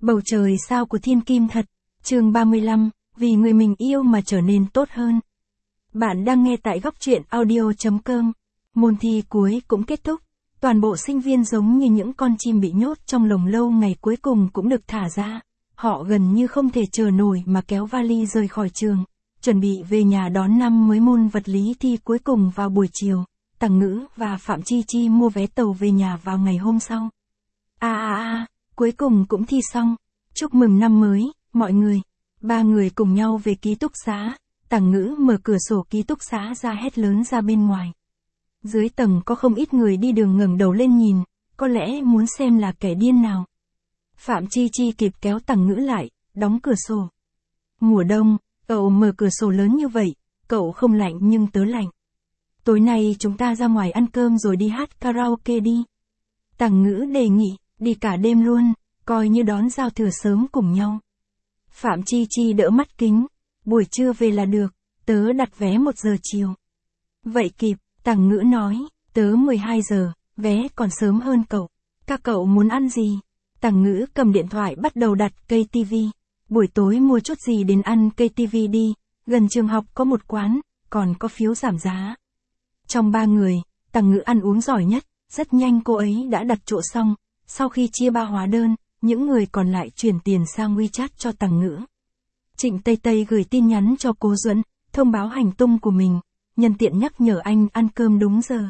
Bầu trời sao của thiên kim thật. Chương 35, vì người mình yêu mà trở nên tốt hơn. Bạn đang nghe tại góc truyện audio.com. Môn thi cuối cũng kết thúc. Toàn bộ sinh viên giống như những con chim bị nhốt trong lồng lâu ngày cuối cùng cũng được thả ra. Họ gần như không thể chờ nổi mà kéo vali rời khỏi trường, chuẩn bị về nhà đón năm mới. Môn vật lý thi cuối cùng vào buổi chiều. Tằng Ngữ và Phạm Chi Chi mua vé tàu về nhà vào ngày hôm sau. Cuối cùng cũng thi xong. Chúc mừng năm mới, mọi người. Ba người cùng nhau về ký túc xá. Tằng Ngữ mở cửa sổ ký túc xá ra hét lớn ra bên ngoài. Dưới tầng có không ít người đi đường ngẩng đầu lên nhìn, có lẽ muốn xem là kẻ điên nào. Phạm Chi Chi kịp kéo Tằng Ngữ lại, đóng cửa sổ. Mùa đông, cậu mở cửa sổ lớn như vậy, cậu không lạnh nhưng tớ lạnh. Tối nay chúng ta ra ngoài ăn cơm rồi đi hát karaoke đi. Tằng Ngữ đề nghị, đi cả đêm luôn, coi như đón giao thừa sớm cùng nhau. Phạm Chi Chi đỡ mắt kính, buổi trưa về là được, tớ đặt vé 1 giờ chiều. Vậy kịp, Tằng Ngữ nói, tớ 12 giờ, vé còn sớm hơn cậu. Các cậu muốn ăn gì? Tằng Ngữ cầm điện thoại bắt đầu đặt cây tivi. Buổi tối mua chút gì đến ăn cây tivi đi, gần trường học có một quán, còn có phiếu giảm giá. Trong ba người, Tằng Ngữ ăn uống giỏi nhất, rất nhanh cô ấy đã đặt chỗ xong. Sau khi chia ba hóa đơn, những người còn lại chuyển tiền sang WeChat cho Tằng Ngữ. Trịnh Tây Tây gửi tin nhắn cho Cố Duẫn, thông báo hành tung của mình, nhân tiện nhắc nhở anh ăn cơm đúng giờ.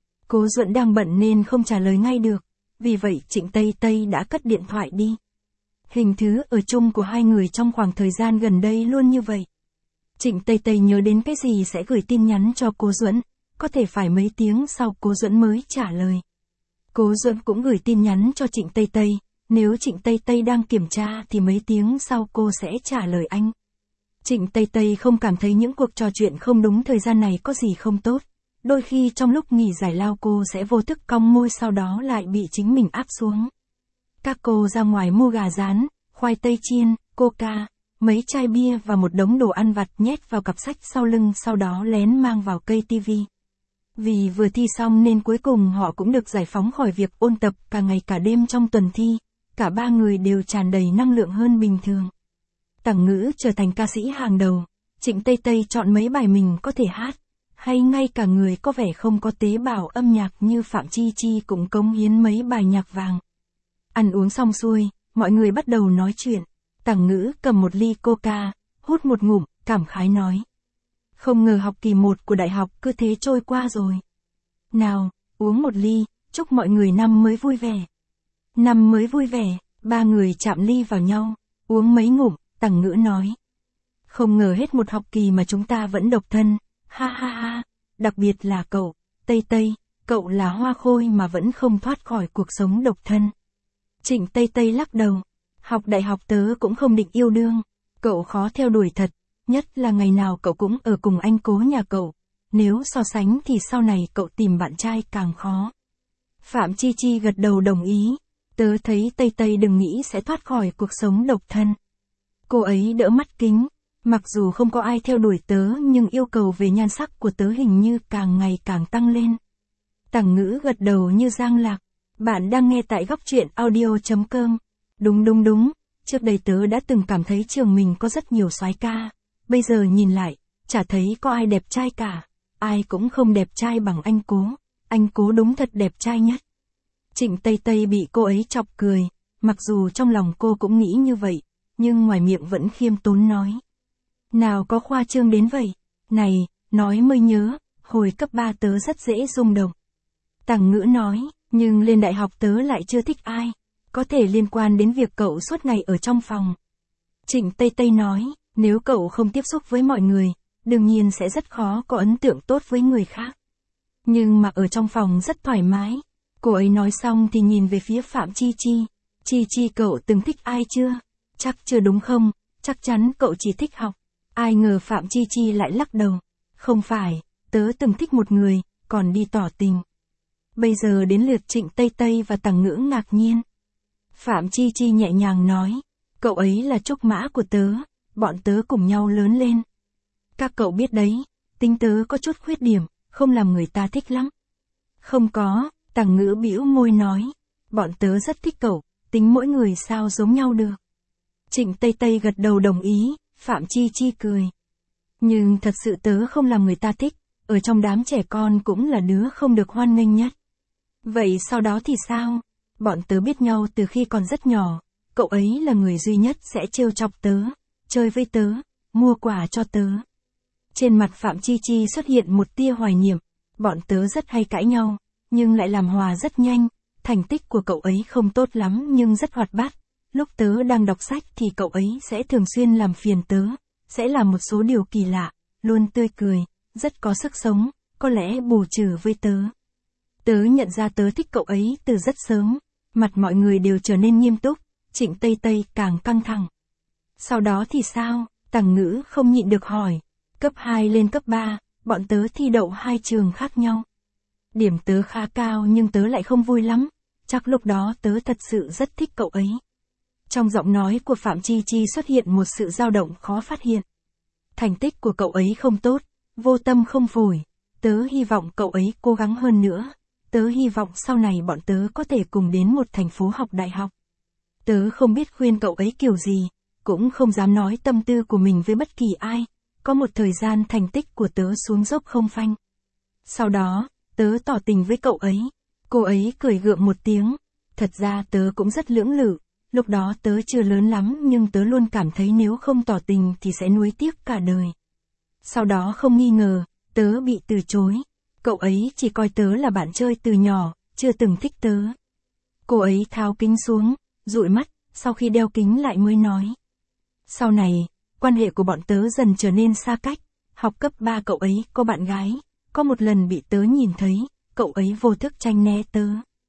Cố Duẫn đang bận nên không trả lời ngay được, vì vậy Trịnh Tây Tây đã cất điện thoại đi. Hình thứ ở chung của hai người trong khoảng thời gian gần đây luôn như vậy. Trịnh Tây Tây nhớ đến cái gì sẽ gửi tin nhắn cho Cố Duẫn, có thể phải mấy tiếng sau Cố Duẫn mới trả lời. Cố Duẫn cũng gửi tin nhắn cho Trịnh Tây Tây, nếu Trịnh Tây Tây đang kiểm tra thì mấy tiếng sau cô sẽ trả lời anh. Trịnh Tây Tây không cảm thấy những cuộc trò chuyện không đúng thời gian này có gì không tốt. Đôi khi trong lúc nghỉ giải lao cô sẽ vô thức cong môi sau đó lại bị chính mình áp xuống. Các cô ra ngoài mua gà rán, khoai tây chiên, coca, mấy chai bia và một đống đồ ăn vặt nhét vào cặp sách sau lưng sau đó lén mang vào cây tivi. Vì vừa thi xong nên cuối cùng họ cũng được giải phóng khỏi việc ôn tập cả ngày cả đêm trong tuần thi. Cả ba người đều tràn đầy năng lượng hơn bình thường. Tằng Ngữ trở thành ca sĩ hàng đầu. Trịnh Tây Tây chọn mấy bài mình có thể hát. Hay ngay cả người có vẻ không có tế bào âm nhạc như Phạm Chi Chi cũng cống hiến mấy bài nhạc vàng. Ăn uống xong xuôi, mọi người bắt đầu nói chuyện. Tằng Ngữ cầm một ly coca, hút một ngụm, cảm khái nói. Không ngờ học kỳ 1 của đại học cứ thế trôi qua rồi. Nào, uống một ly, chúc mọi người năm mới vui vẻ. Năm mới vui vẻ, ba người chạm ly vào nhau, uống mấy ngụm, Tằng Ngữ nói. Không ngờ hết một học kỳ mà chúng ta vẫn độc thân, ha ha ha, đặc biệt là cậu, Tây Tây, cậu là hoa khôi mà vẫn không thoát khỏi cuộc sống độc thân. Trịnh Tây Tây lắc đầu, học đại học tớ cũng không định yêu đương, cậu khó theo đuổi thật, nhất là ngày nào cậu cũng ở cùng anh Cố nhà cậu, nếu so sánh thì sau này cậu tìm bạn trai càng khó. Phạm Chi Chi gật đầu đồng ý. Tớ thấy Tây Tây đừng nghĩ sẽ thoát khỏi cuộc sống độc thân. Cô ấy đỡ mắt kính, mặc dù không có ai theo đuổi tớ nhưng yêu cầu về nhan sắc của tớ hình như càng ngày càng tăng lên. Tằng Ngữ gật đầu như giang lạc. Bạn đang nghe tại góc truyện audio.com. Đúng, trước đây tớ đã từng cảm thấy trường mình có rất nhiều soái ca. Bây giờ nhìn lại, chả thấy có ai đẹp trai cả. Ai cũng không đẹp trai bằng anh Cố. Anh Cố đúng thật đẹp trai nhất. Trịnh Tây Tây bị cô ấy chọc cười, mặc dù trong lòng cô cũng nghĩ như vậy, nhưng ngoài miệng vẫn khiêm tốn nói. Nào có khoa trương đến vậy, này, nói mới nhớ, hồi cấp 3 tớ rất dễ rung động. Tằng Ngữ nói, nhưng lên đại học tớ lại chưa thích ai, có thể liên quan đến việc cậu suốt ngày ở trong phòng. Trịnh Tây Tây nói, nếu cậu không tiếp xúc với mọi người, đương nhiên sẽ rất khó có ấn tượng tốt với người khác. Nhưng mà ở trong phòng rất thoải mái. Cô ấy nói xong thì nhìn về phía Phạm Chi Chi. Chi Chi cậu từng thích ai chưa? Chắc chưa đúng không? Chắc chắn cậu chỉ thích học. Ai ngờ Phạm Chi Chi lại lắc đầu. Không phải, tớ từng thích một người, còn đi tỏ tình. Bây giờ đến lượt Trịnh Tây Tây và Tằng Ngữ ngạc nhiên. Phạm Chi Chi nhẹ nhàng nói. Cậu ấy là trúc mã của tớ, bọn tớ cùng nhau lớn lên. Các cậu biết đấy, tính tớ có chút khuyết điểm, không làm người ta thích lắm. Không có. Tằng Ngữ bĩu môi nói, bọn tớ rất thích cậu, tính mỗi người sao giống nhau được. Trịnh Tây Tây gật đầu đồng ý, Phạm Chi Chi cười. Nhưng thật sự tớ không làm người ta thích, ở trong đám trẻ con cũng là đứa không được hoan nghênh nhất. Vậy sau đó thì sao? Bọn tớ biết nhau từ khi còn rất nhỏ, cậu ấy là người duy nhất sẽ trêu chọc tớ, chơi với tớ, mua quà cho tớ. Trên mặt Phạm Chi Chi xuất hiện một tia hoài niệm, bọn tớ rất hay cãi nhau, nhưng lại làm hòa rất nhanh, thành tích của cậu ấy không tốt lắm nhưng rất hoạt bát. Lúc tớ đang đọc sách thì cậu ấy sẽ thường xuyên làm phiền tớ, sẽ làm một số điều kỳ lạ, luôn tươi cười, rất có sức sống, có lẽ bù trừ với tớ. Tớ nhận ra tớ thích cậu ấy từ rất sớm, mặt mọi người đều trở nên nghiêm túc, Trịnh Tây Tây càng căng thẳng. Sau đó thì sao? Tằng Ngữ không nhịn được hỏi. Cấp 2 lên cấp 3, bọn tớ thi đậu 2 trường khác nhau. Điểm tớ khá cao nhưng tớ lại không vui lắm, chắc lúc đó tớ thật sự rất thích cậu ấy. Trong giọng nói của Phạm Chi Chi xuất hiện một sự dao động khó phát hiện. Thành tích của cậu ấy không tốt, vô tâm không phổi, tớ hy vọng cậu ấy cố gắng hơn nữa. Tớ hy vọng sau này bọn tớ có thể cùng đến một thành phố học đại học. Tớ không biết khuyên cậu ấy kiểu gì, cũng không dám nói tâm tư của mình với bất kỳ ai. Có một thời gian thành tích của tớ xuống dốc không phanh. Sau đó, tớ tỏ tình với cậu ấy. Cô ấy cười gượng một tiếng. Thật ra tớ cũng rất lưỡng lự. Lúc đó tớ chưa lớn lắm nhưng tớ luôn cảm thấy nếu không tỏ tình thì sẽ nuối tiếc cả đời. Sau đó không nghi ngờ, tớ bị từ chối. Cậu ấy chỉ coi tớ là bạn chơi từ nhỏ, chưa từng thích tớ. Cô ấy tháo kính xuống, dụi mắt, sau khi đeo kính lại mới nói. Sau này, quan hệ của bọn tớ dần trở nên xa cách. Học cấp 3 cậu ấy có bạn gái. Có một lần bị tớ nhìn thấy, cậu ấy vô thức tránh né tớ.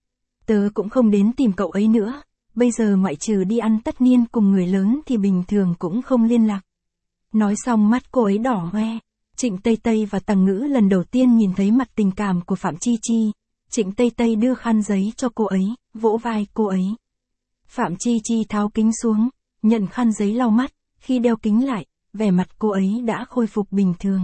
Tớ cũng không đến tìm cậu ấy nữa. Bây giờ ngoại trừ đi ăn tất niên cùng người lớn thì bình thường cũng không liên lạc. Nói xong mắt cô ấy đỏ hoe. Trịnh Tây Tây và Tằng Ngữ lần đầu tiên nhìn thấy mặt tình cảm của Phạm Chi Chi. Trịnh Tây Tây đưa khăn giấy cho cô ấy, vỗ vai cô ấy. Phạm Chi Chi tháo kính xuống, nhận khăn giấy lau mắt. Khi đeo kính lại, vẻ mặt cô ấy đã khôi phục bình thường.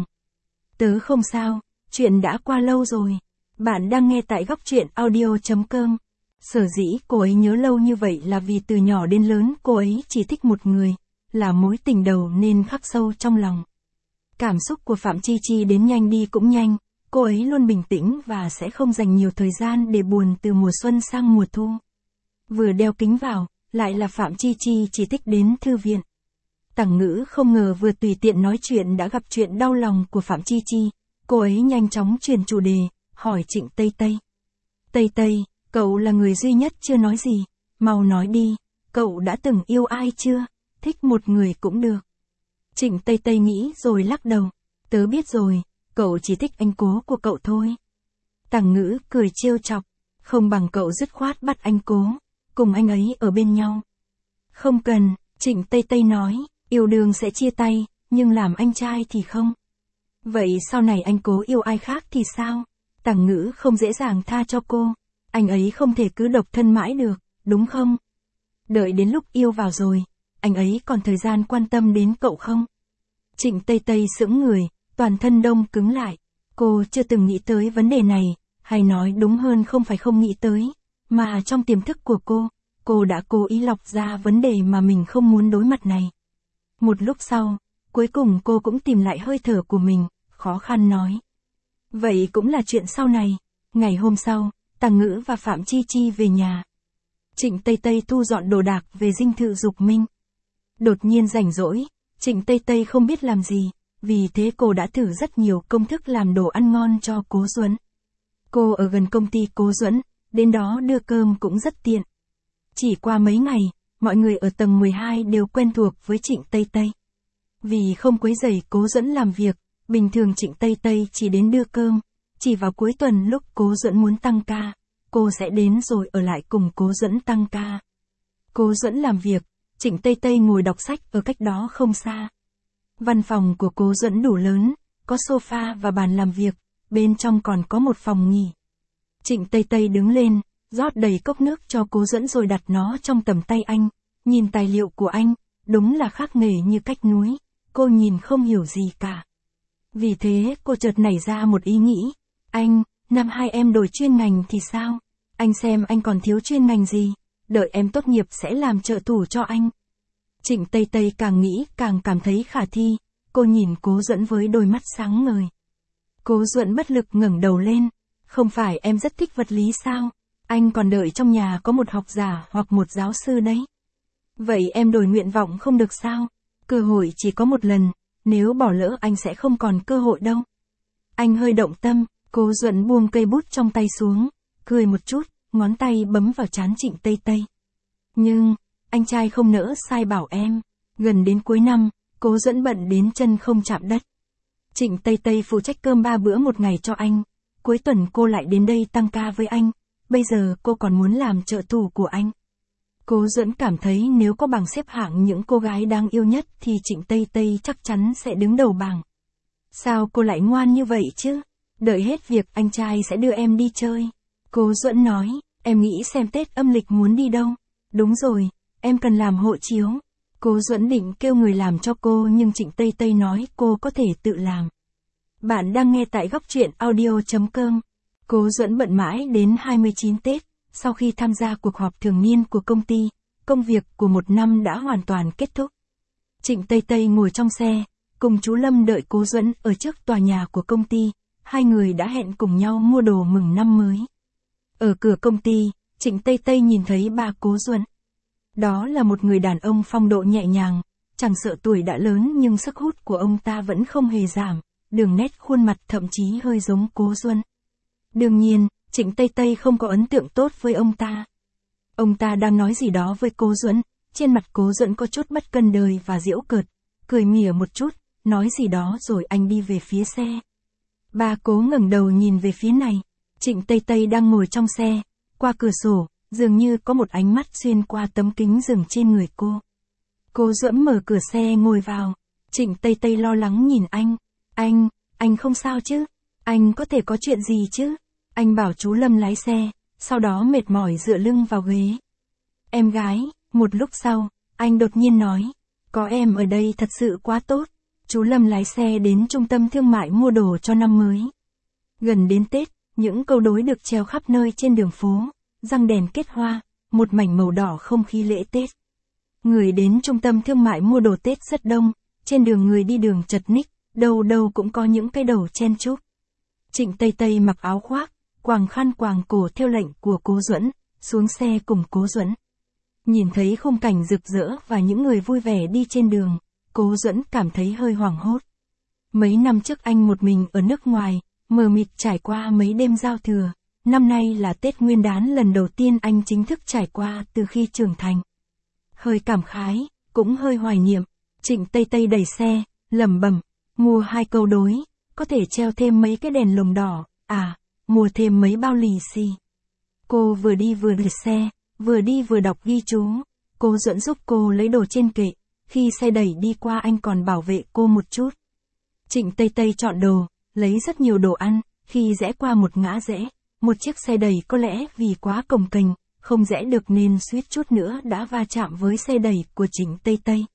Tớ không sao, chuyện đã qua lâu rồi. Bạn đang nghe tại góc truyện audio.com. Sở dĩ cô ấy nhớ lâu như vậy là vì từ nhỏ đến lớn cô ấy chỉ thích một người, là mối tình đầu nên khắc sâu trong lòng. Cảm xúc của Phạm Chi Chi đến nhanh đi cũng nhanh, cô ấy luôn bình tĩnh và sẽ không dành nhiều thời gian để buồn từ mùa xuân sang mùa thu. Vừa đeo kính vào, lại là Phạm Chi Chi chỉ thích đến thư viện. Tằng Ngữ không ngờ vừa tùy tiện nói chuyện đã gặp chuyện đau lòng của Phạm Chi Chi, cô ấy nhanh chóng chuyển chủ đề, hỏi Trịnh Tây Tây. Tây Tây, cậu là người duy nhất chưa nói gì, mau nói đi, cậu đã từng yêu ai chưa, thích một người cũng được. Trịnh Tây Tây nghĩ rồi lắc đầu, tớ biết rồi, cậu chỉ thích anh Cố của cậu thôi. Tằng Ngữ cười trêu chọc, không bằng cậu dứt khoát bắt anh Cố, cùng anh ấy ở bên nhau. Không cần, Trịnh Tây Tây nói. Yêu đương sẽ chia tay, nhưng làm anh trai thì không. Vậy sau này anh Cố yêu ai khác thì sao? Tằng Ngữ không dễ dàng tha cho cô. Anh ấy không thể cứ độc thân mãi được, đúng không? Đợi đến lúc yêu vào rồi, anh ấy còn thời gian quan tâm đến cậu không? Trịnh Tây Tây sững người, toàn thân đông cứng lại. Cô chưa từng nghĩ tới vấn đề này, hay nói đúng hơn không phải không nghĩ tới, mà trong tiềm thức của cô đã cố ý lọc ra vấn đề mà mình không muốn đối mặt này. Một lúc sau, cuối cùng cô cũng tìm lại hơi thở của mình, khó khăn nói. Vậy cũng là chuyện sau này. Ngày hôm sau, Tằng Ngữ và Phạm Chi Chi về nhà. Trịnh Tây Tây thu dọn đồ đạc về dinh thự Dục Minh. Đột nhiên rảnh rỗi, Trịnh Tây Tây không biết làm gì, vì thế cô đã thử rất nhiều công thức làm đồ ăn ngon cho Cố Duẫn. Cô ở gần công ty Cố Duẫn, đến đó đưa cơm cũng rất tiện. Chỉ qua mấy ngày, mọi người ở tầng 12 đều quen thuộc với Trịnh Tây Tây. Vì không quấy rầy Cố Duẫn làm việc, bình thường Trịnh Tây Tây chỉ đến đưa cơm, chỉ vào cuối tuần lúc Cố Duẫn muốn tăng ca, cô sẽ đến rồi ở lại cùng Cố Duẫn tăng ca. Cố Duẫn làm việc, Trịnh Tây Tây ngồi đọc sách ở cách đó không xa. Văn phòng của Cố Duẫn đủ lớn, có sofa và bàn làm việc, bên trong còn có một phòng nghỉ. Trịnh Tây Tây đứng lên, rót đầy cốc nước cho Cố Duẫn rồi đặt nó trong tầm tay anh, nhìn tài liệu của anh, đúng là khác nghề như cách núi, cô nhìn không hiểu gì cả. Vì thế cô chợt nảy ra một ý nghĩ, anh, năm hai em đổi chuyên ngành thì sao? Anh xem anh còn thiếu chuyên ngành gì? đợi em tốt nghiệp sẽ làm trợ thủ cho anh. Trịnh Tây Tây càng nghĩ càng cảm thấy khả thi, cô nhìn Cố Duẫn với đôi mắt sáng ngời. Cố Duẫn bất lực ngẩng đầu lên, không phải em rất thích vật lý sao? Anh còn đợi trong nhà có một học giả hoặc một giáo sư đấy. Vậy em đổi nguyện vọng không được sao? Cơ hội chỉ có một lần, nếu bỏ lỡ anh sẽ không còn cơ hội đâu. Anh hơi động tâm, Cố Duẫn buông cây bút trong tay xuống, cười một chút, ngón tay bấm vào trán Trịnh Tây Tây. Nhưng, anh trai không nỡ sai bảo em. Gần đến cuối năm, Cố Duẫn bận đến chân không chạm đất. Trịnh Tây Tây phụ trách cơm 3 bữa một ngày cho anh. Cuối tuần cô lại đến đây tăng ca với anh. Bây giờ cô còn muốn làm trợ thủ của anh. Cố Duẫn cảm thấy nếu có bảng xếp hạng những cô gái đáng yêu nhất thì Trịnh Tây Tây chắc chắn sẽ đứng đầu bảng. Sao cô lại ngoan như vậy chứ? Đợi hết việc anh trai sẽ đưa em đi chơi. Cố Duẫn nói, em nghĩ xem Tết âm lịch muốn đi đâu? Đúng rồi, em cần làm hộ chiếu. Cố Duẫn định kêu người làm cho cô nhưng Trịnh Tây Tây nói cô có thể tự làm. Bạn đang nghe tại góc truyện audio.com. Cố Duẫn bận mãi đến 29 Tết, sau khi tham gia cuộc họp thường niên của công ty, công việc của một năm đã hoàn toàn kết thúc. Trịnh Tây Tây ngồi trong xe, cùng chú Lâm đợi Cố Duẫn ở trước tòa nhà của công ty, hai người đã hẹn cùng nhau mua đồ mừng năm mới. Ở cửa công ty, Trịnh Tây Tây nhìn thấy ba Cố Duẫn. Đó là một người đàn ông phong độ nhẹ nhàng, chẳng sợ tuổi đã lớn nhưng sức hút của ông ta vẫn không hề giảm, đường nét khuôn mặt thậm chí hơi giống Cố Duẫn. Đương nhiên, Trịnh Tây Tây không có ấn tượng tốt với ông ta. Ông ta đang nói gì đó với Cố Duẫn, trên mặt Cố Duẫn có chút bất cân đời và giễu cợt, cười mỉa một chút, nói gì đó rồi anh đi về phía xe. Ba Cố ngẩng đầu nhìn về phía này, Trịnh Tây Tây đang ngồi trong xe, qua cửa sổ, dường như có một ánh mắt xuyên qua tấm kính dừng trên người cô. Cố Duẫn mở cửa xe ngồi vào, Trịnh Tây Tây lo lắng nhìn anh, anh không sao chứ? Anh có thể có chuyện gì chứ? Anh bảo chú Lâm lái xe, sau đó mệt mỏi dựa lưng vào ghế. Em gái, một lúc sau, anh đột nhiên nói, có em ở đây thật sự quá tốt. Chú Lâm lái xe đến trung tâm thương mại mua đồ cho năm mới. Gần đến Tết, những câu đối được treo khắp nơi trên đường phố, răng đèn kết hoa, một mảnh màu đỏ không khí lễ Tết. Người đến trung tâm thương mại mua đồ Tết rất đông, trên đường người đi đường chật ních, đâu đâu cũng có những cái đầu chen chúc. Trịnh Tây Tây mặc áo khoác, quàng khăn quàng cổ theo lệnh của Cố Duẫn, xuống xe cùng Cố Duẫn. Nhìn thấy khung cảnh rực rỡ và những người vui vẻ đi trên đường, Cố Duẫn cảm thấy hơi hoảng hốt. Mấy năm trước anh một mình ở nước ngoài, mờ mịt trải qua mấy đêm giao thừa, năm nay là Tết Nguyên đán lần đầu tiên anh chính thức trải qua từ khi trưởng thành. Hơi cảm khái, cũng hơi hoài niệm, Trịnh Tây Tây đẩy xe, lẩm bẩm, mua 2 câu đối, có thể treo thêm mấy cái đèn lồng đỏ, mua thêm mấy bao lì xì. Cô vừa đi vừa để xe, vừa đi vừa đọc ghi chú, Cố Duẫn giúp cô lấy đồ trên kệ, khi xe đẩy đi qua anh còn bảo vệ cô một chút. Trịnh Tây Tây chọn đồ, lấy rất nhiều đồ ăn, khi rẽ qua một ngã rẽ, một chiếc xe đẩy có lẽ vì quá cồng kềnh, không rẽ được nên suýt chút nữa đã va chạm với xe đẩy của Trịnh Tây Tây.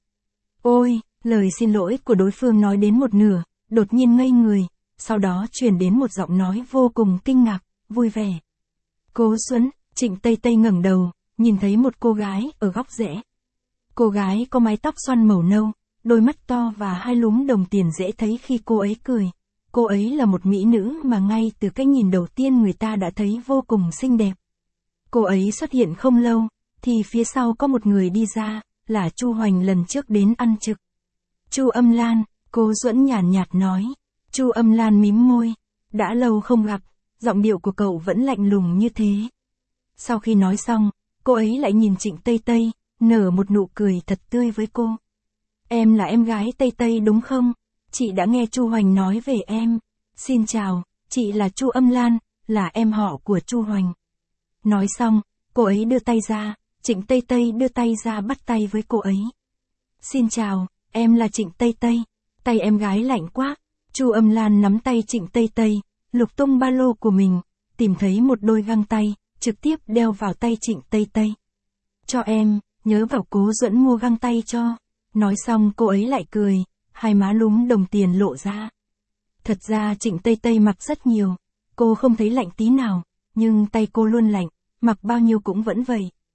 Ôi, lời xin lỗi của đối phương nói đến một nửa, đột nhiên ngây người, sau đó truyền đến một giọng nói vô cùng kinh ngạc, vui vẻ. Cố Duẫn, Trịnh Tây Tây ngẩng đầu, nhìn thấy một cô gái ở góc rẽ. Cô gái có mái tóc xoăn màu nâu, đôi mắt to và hai lúm đồng tiền dễ thấy khi cô ấy cười. Cô ấy là một mỹ nữ mà ngay từ cái nhìn đầu tiên người ta đã thấy vô cùng xinh đẹp. Cô ấy xuất hiện không lâu, thì phía sau có một người đi ra, là Chu Hoành lần trước đến ăn trực. Chu Âm Lan, Cố Duẫn nhàn nhạt nói. Chu Âm Lan mím môi, đã lâu không gặp, giọng điệu của cậu vẫn lạnh lùng như thế. Sau khi nói xong, cô ấy lại nhìn Trịnh Tây Tây, nở một nụ cười thật tươi với cô. Em là em gái Tây Tây đúng không? Chị đã nghe Chu Hoành nói về em. Xin chào, chị là Chu Âm Lan, là em họ của Chu Hoành. Nói xong, cô ấy đưa tay ra, Trịnh Tây Tây đưa tay ra bắt tay với cô ấy. Xin chào, em là Trịnh Tây Tây. Tay em gái lạnh quá. Chu Âm Lan nắm tay Trịnh Tây Tây, lục tung ba lô của mình, tìm thấy một đôi găng tay, trực tiếp đeo vào tay Trịnh Tây Tây. Cho em, nhớ bảo Cố Duẫn mua găng tay cho. Nói xong cô ấy lại cười, hai má lúm đồng tiền lộ ra. Thật ra Trịnh Tây Tây mặc rất nhiều, cô không thấy lạnh tí nào, nhưng tay cô luôn lạnh, mặc bao nhiêu cũng vẫn vậy.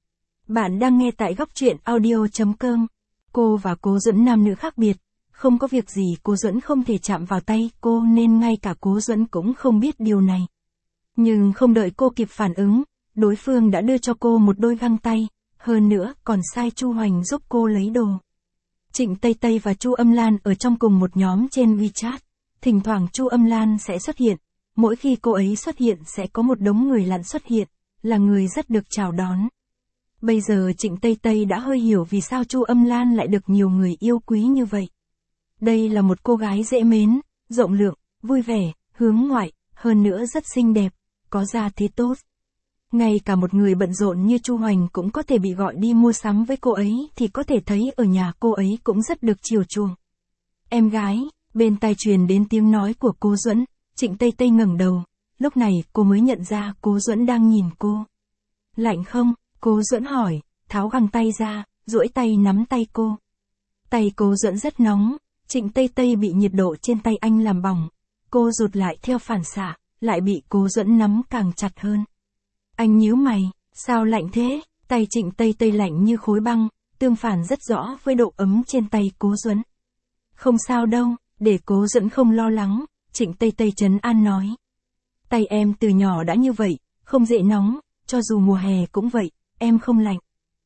Bạn đang nghe tại góc truyện audio.com. Cô và Cố Duẫn nam nữ khác biệt. Không có việc gì cô Duẫn không thể chạm vào tay cô nên ngay cả Cố Duẫn cũng không biết điều này. Nhưng không đợi cô kịp phản ứng, đối phương đã đưa cho cô một đôi găng tay, hơn nữa còn sai Chu Hoành giúp cô lấy đồ. Trịnh Tây Tây và Chu Âm Lan ở trong cùng một nhóm trên WeChat. Thỉnh thoảng Chu Âm Lan sẽ xuất hiện, mỗi khi cô ấy xuất hiện sẽ có một đống người lặn xuất hiện, là người rất được chào đón. Bây giờ Trịnh Tây Tây đã hơi hiểu vì sao Chu Âm Lan lại được nhiều người yêu quý như vậy. Đây là một cô gái dễ mến, rộng lượng, vui vẻ, hướng ngoại, hơn nữa rất xinh đẹp, có gia thế tốt. Ngay cả một người bận rộn như Chu Hoành cũng có thể bị gọi đi mua sắm với cô ấy thì có thể thấy ở nhà cô ấy cũng rất được chiều chuộng. Em gái, bên tai truyền đến tiếng nói của Cố Duẫn, Trịnh Tây Tây ngẩng đầu, lúc này cô mới nhận ra Cố Duẫn đang nhìn cô. Lạnh không? Cố Duẫn hỏi, tháo găng tay ra, duỗi tay nắm tay cô. Tay Cố Duẫn rất nóng, Trịnh Tây Tây bị nhiệt độ trên tay anh làm bỏng. Cô rụt lại theo phản xạ, lại bị Cố Duẫn nắm càng chặt hơn. Anh nhíu mày, sao lạnh thế? Tay Trịnh Tây Tây lạnh như khối băng, tương phản rất rõ với độ ấm trên tay Cố Duẫn. Không sao đâu, để Cố Duẫn không lo lắng, Trịnh Tây Tây trấn an nói. Tay em từ nhỏ đã như vậy, không dễ nóng, cho dù mùa hè cũng vậy, em không lạnh.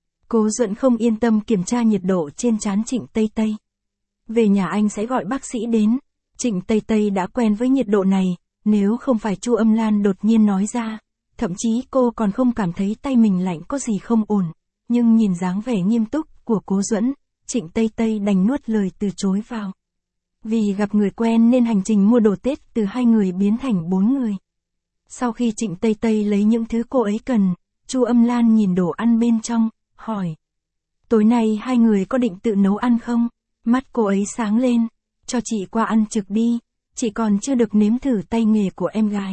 Cố Duẫn không yên tâm kiểm tra nhiệt độ trên trán Trịnh Tây Tây. Về nhà anh sẽ gọi bác sĩ đến. Trịnh Tây Tây đã quen với nhiệt độ này, nếu không phải Chu Âm Lan đột nhiên nói ra, thậm chí cô còn không cảm thấy tay mình lạnh có gì không ổn. Nhưng nhìn dáng vẻ nghiêm túc của Cố Duẫn, Trịnh Tây Tây đành nuốt lời từ chối vào. Vì gặp người quen nên hành trình mua đồ Tết từ 2 người biến thành 4 người. Sau khi Trịnh Tây Tây lấy những thứ cô ấy cần, Chu Âm Lan nhìn đồ ăn bên trong, hỏi. Tối nay 2 người có định tự nấu ăn không? Mắt cô ấy sáng lên, cho chị qua ăn trực đi, chị còn chưa được nếm thử tay nghề của em gái.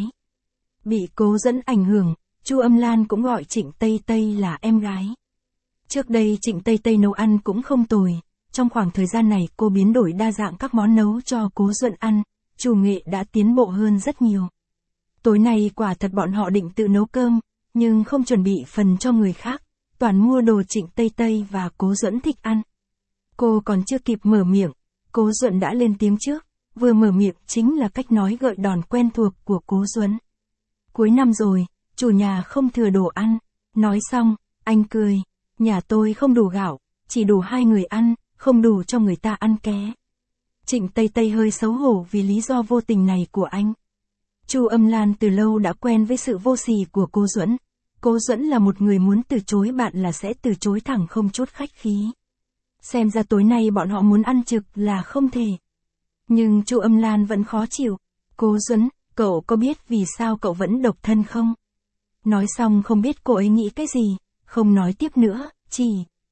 Bị Cố Duẫn ảnh hưởng, Chu Âm Lan cũng gọi Trịnh Tây Tây là em gái. Trước đây Trịnh Tây Tây nấu ăn cũng không tồi, trong khoảng thời gian này cô biến đổi đa dạng các món nấu cho Cố Duẫn ăn, chủ nghệ đã tiến bộ hơn rất nhiều. Tối nay quả thật bọn họ định tự nấu cơm, nhưng không chuẩn bị phần cho người khác, toàn mua đồ Trịnh Tây Tây và Cố Duẫn thích ăn. Cô còn chưa kịp mở miệng, Cố Duẫn đã lên tiếng trước, vừa mở miệng chính là cách nói gợi đòn quen thuộc của Cố Duẫn. Cuối năm rồi, chủ nhà không thừa đồ ăn. Nói xong, anh cười, nhà tôi không đủ gạo, chỉ đủ 2 người ăn, không đủ cho người ta ăn ké. Trịnh Tây Tây hơi xấu hổ vì lý do vô tình này của anh. Chu Âm Lan từ lâu đã quen với sự vô sỉ của Cố Duẫn. Cố Duẫn là một người muốn từ chối bạn là sẽ từ chối thẳng không chút khách khí. Xem ra tối nay bọn họ muốn ăn trực là không thể. Nhưng Chu Âm Lan vẫn khó chịu. Cố Duẫn, cậu có biết vì sao cậu vẫn độc thân không? Nói xong không biết cô ấy nghĩ cái gì, không nói tiếp nữa, chỉ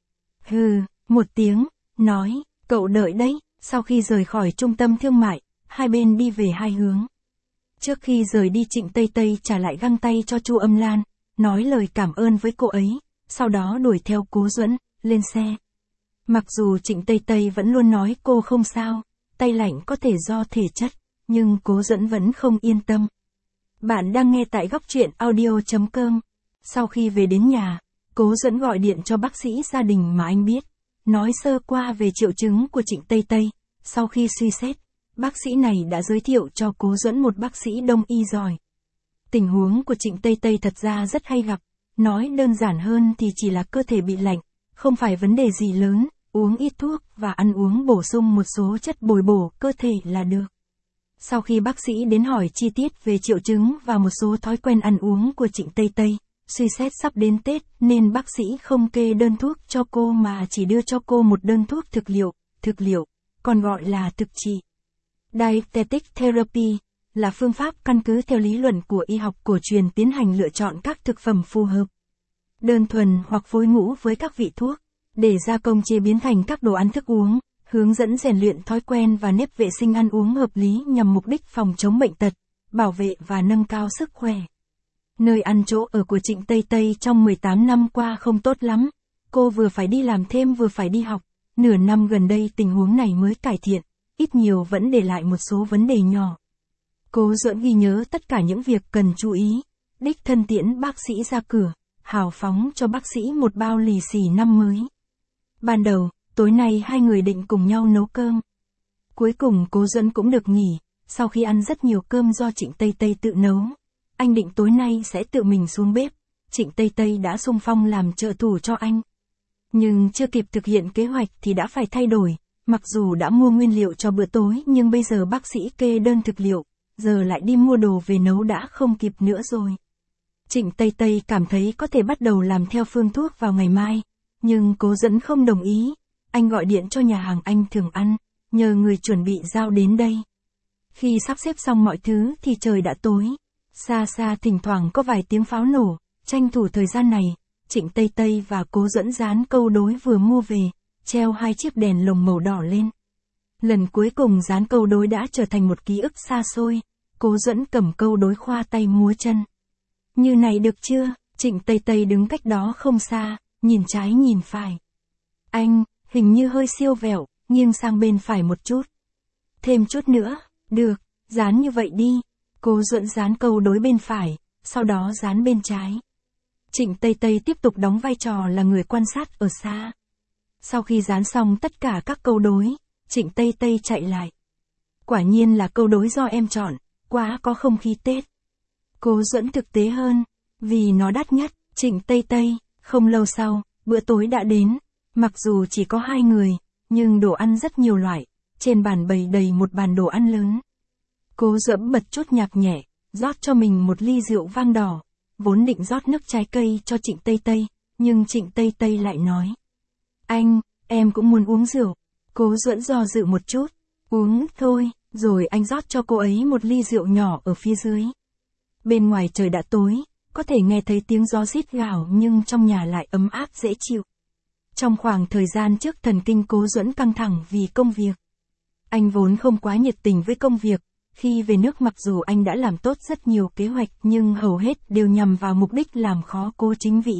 hừ, một tiếng, nói, cậu đợi đấy. Sau khi rời khỏi trung tâm thương mại, hai bên đi về hai hướng. Trước khi rời đi Trịnh Tây Tây trả lại găng tay cho Chu Âm Lan, nói lời cảm ơn với cô ấy, sau đó đuổi theo Cố Duẫn, lên xe. Mặc dù Trịnh Tây Tây vẫn luôn nói cô không sao, tay lạnh có thể do thể chất, nhưng Cố Duẫn vẫn không yên tâm. Bạn đang nghe tại góc truyện audio.com. Sau khi về đến nhà, Cố Duẫn gọi điện cho bác sĩ gia đình mà anh biết, nói sơ qua về triệu chứng của Trịnh Tây Tây. Sau khi suy xét, bác sĩ này đã giới thiệu cho Cố Duẫn một bác sĩ đông y giỏi. Tình huống của Trịnh Tây Tây thật ra rất hay gặp, nói đơn giản hơn thì chỉ là cơ thể bị lạnh, không phải vấn đề gì lớn, uống ít thuốc và ăn uống bổ sung một số chất bồi bổ cơ thể là được. Sau khi bác sĩ đến hỏi chi tiết về triệu chứng và một số thói quen ăn uống của Trịnh Tây Tây, suy xét sắp đến Tết nên bác sĩ không kê đơn thuốc cho cô mà chỉ đưa cho cô một đơn thuốc thực liệu, còn gọi là thực trị. Dietetic therapy là phương pháp căn cứ theo lý luận của y học cổ truyền tiến hành lựa chọn các thực phẩm phù hợp, đơn thuần hoặc phối ngũ với các vị thuốc, để gia công chế biến thành các đồ ăn thức uống, hướng dẫn rèn luyện thói quen và nếp vệ sinh ăn uống hợp lý nhằm mục đích phòng chống bệnh tật, bảo vệ và nâng cao sức khỏe. Nơi ăn chỗ ở của Trịnh Tây Tây trong 18 năm qua không tốt lắm, cô vừa phải đi làm thêm vừa phải đi học, nửa năm gần đây tình huống này mới cải thiện, ít nhiều vẫn để lại một số vấn đề nhỏ. Cố Duẫn ghi nhớ tất cả những việc cần chú ý, đích thân tiễn bác sĩ ra cửa, hào phóng cho bác sĩ một bao lì xì năm mới. Ban đầu, tối nay hai người định cùng nhau nấu cơm. Cuối cùng Cố Duẫn cũng được nghỉ, sau khi ăn rất nhiều cơm do Trịnh Tây Tây tự nấu. Anh định tối nay sẽ tự mình xuống bếp, Trịnh Tây Tây đã xung phong làm trợ thủ cho anh. Nhưng chưa kịp thực hiện kế hoạch thì đã phải thay đổi, mặc dù đã mua nguyên liệu cho bữa tối nhưng bây giờ bác sĩ kê đơn thực liệu, giờ lại đi mua đồ về nấu đã không kịp nữa rồi. Trịnh Tây Tây cảm thấy có thể bắt đầu làm theo phương thuốc vào ngày mai, nhưng Cố Duẫn không đồng ý. Anh gọi điện cho nhà hàng anh thường ăn, nhờ người chuẩn bị giao đến đây. Khi sắp xếp xong mọi thứ thì trời đã tối. Xa xa thỉnh thoảng có vài tiếng pháo nổ, tranh thủ thời gian này, Trịnh Tây Tây và Cố Duẫn dán câu đối vừa mua về, treo hai chiếc đèn lồng màu đỏ lên. Lần cuối cùng dán câu đối đã trở thành một ký ức xa xôi, Cố Duẫn cầm câu đối khoa tay múa chân. Như này được chưa? Trịnh Tây Tây đứng cách đó không xa, nhìn trái nhìn phải. Anh, hình như hơi siêu vẹo, nghiêng sang bên phải một chút. Thêm chút nữa, được, dán như vậy đi. Cố Duẫn dán câu đối bên phải, sau đó dán bên trái. Trịnh Tây Tây tiếp tục đóng vai trò là người quan sát ở xa. Sau khi dán xong tất cả các câu đối, Trịnh Tây Tây chạy lại. Quả nhiên là câu đối do em chọn, quá có không khí Tết. Cố Duẫn thực tế hơn, vì nó đắt nhất. Trịnh Tây Tây, không lâu sau, bữa tối đã đến. Mặc dù chỉ có hai người, nhưng đồ ăn rất nhiều loại, trên bàn bày đầy một bàn đồ ăn lớn. Cố Duẫn bật chút nhạc nhẹ, rót cho mình một ly rượu vang đỏ, vốn định rót nước trái cây cho Trịnh Tây Tây, nhưng Trịnh Tây Tây lại nói. Anh, em cũng muốn uống rượu. Cố Duẫn do dự một chút, uống thôi, rồi anh rót cho cô ấy một ly rượu nhỏ ở phía dưới. Bên ngoài trời đã tối, có thể nghe thấy tiếng gió rít gào nhưng trong nhà lại ấm áp dễ chịu. Trong khoảng thời gian trước thần kinh Cố Duẫn căng thẳng vì công việc. Anh vốn không quá nhiệt tình với công việc, khi về nước mặc dù anh đã làm tốt rất nhiều kế hoạch nhưng hầu hết đều nhằm vào mục đích làm khó Cố Chính Vĩ.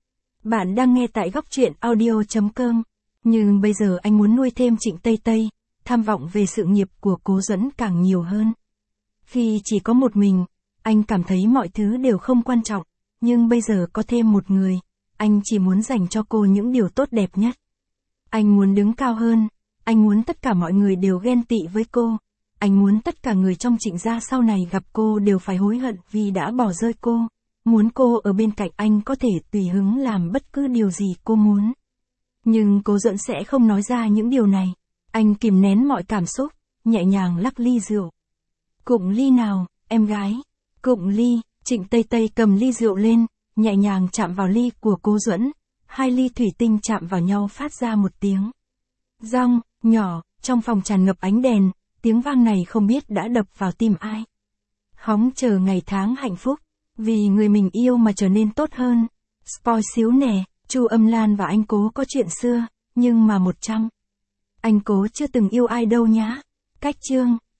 Bạn đang nghe tại góc truyện audio.com, nhưng bây giờ anh muốn nuôi thêm Trịnh Tây Tây, tham vọng về sự nghiệp của Cố Duẫn càng nhiều hơn. Khi chỉ có một mình, anh cảm thấy mọi thứ đều không quan trọng, nhưng bây giờ có thêm một người, anh chỉ muốn dành cho cô những điều tốt đẹp nhất. Anh muốn đứng cao hơn, anh muốn tất cả mọi người đều ghen tị với cô, anh muốn tất cả người trong Trịnh gia sau này gặp cô đều phải hối hận vì đã bỏ rơi cô, muốn cô ở bên cạnh anh có thể tùy hứng làm bất cứ điều gì cô muốn. Nhưng Cố Duẫn sẽ không nói ra những điều này, anh kìm nén mọi cảm xúc, nhẹ nhàng lắc ly rượu. Cụng ly nào, em gái? Cụng ly. Trịnh Tây Tây cầm ly rượu lên, nhẹ nhàng chạm vào ly của Cố Duẫn, hai ly thủy tinh chạm vào nhau phát ra một tiếng rong nhỏ, trong phòng tràn ngập ánh đèn, tiếng vang này không biết đã đập vào tim ai. Hóng chờ ngày tháng hạnh phúc, vì người mình yêu mà trở nên tốt hơn. Spoil xíu nè, Chu Âm Lan và anh Cố có chuyện xưa, nhưng mà 100. Anh Cố chưa từng yêu ai đâu nhá. Cách chương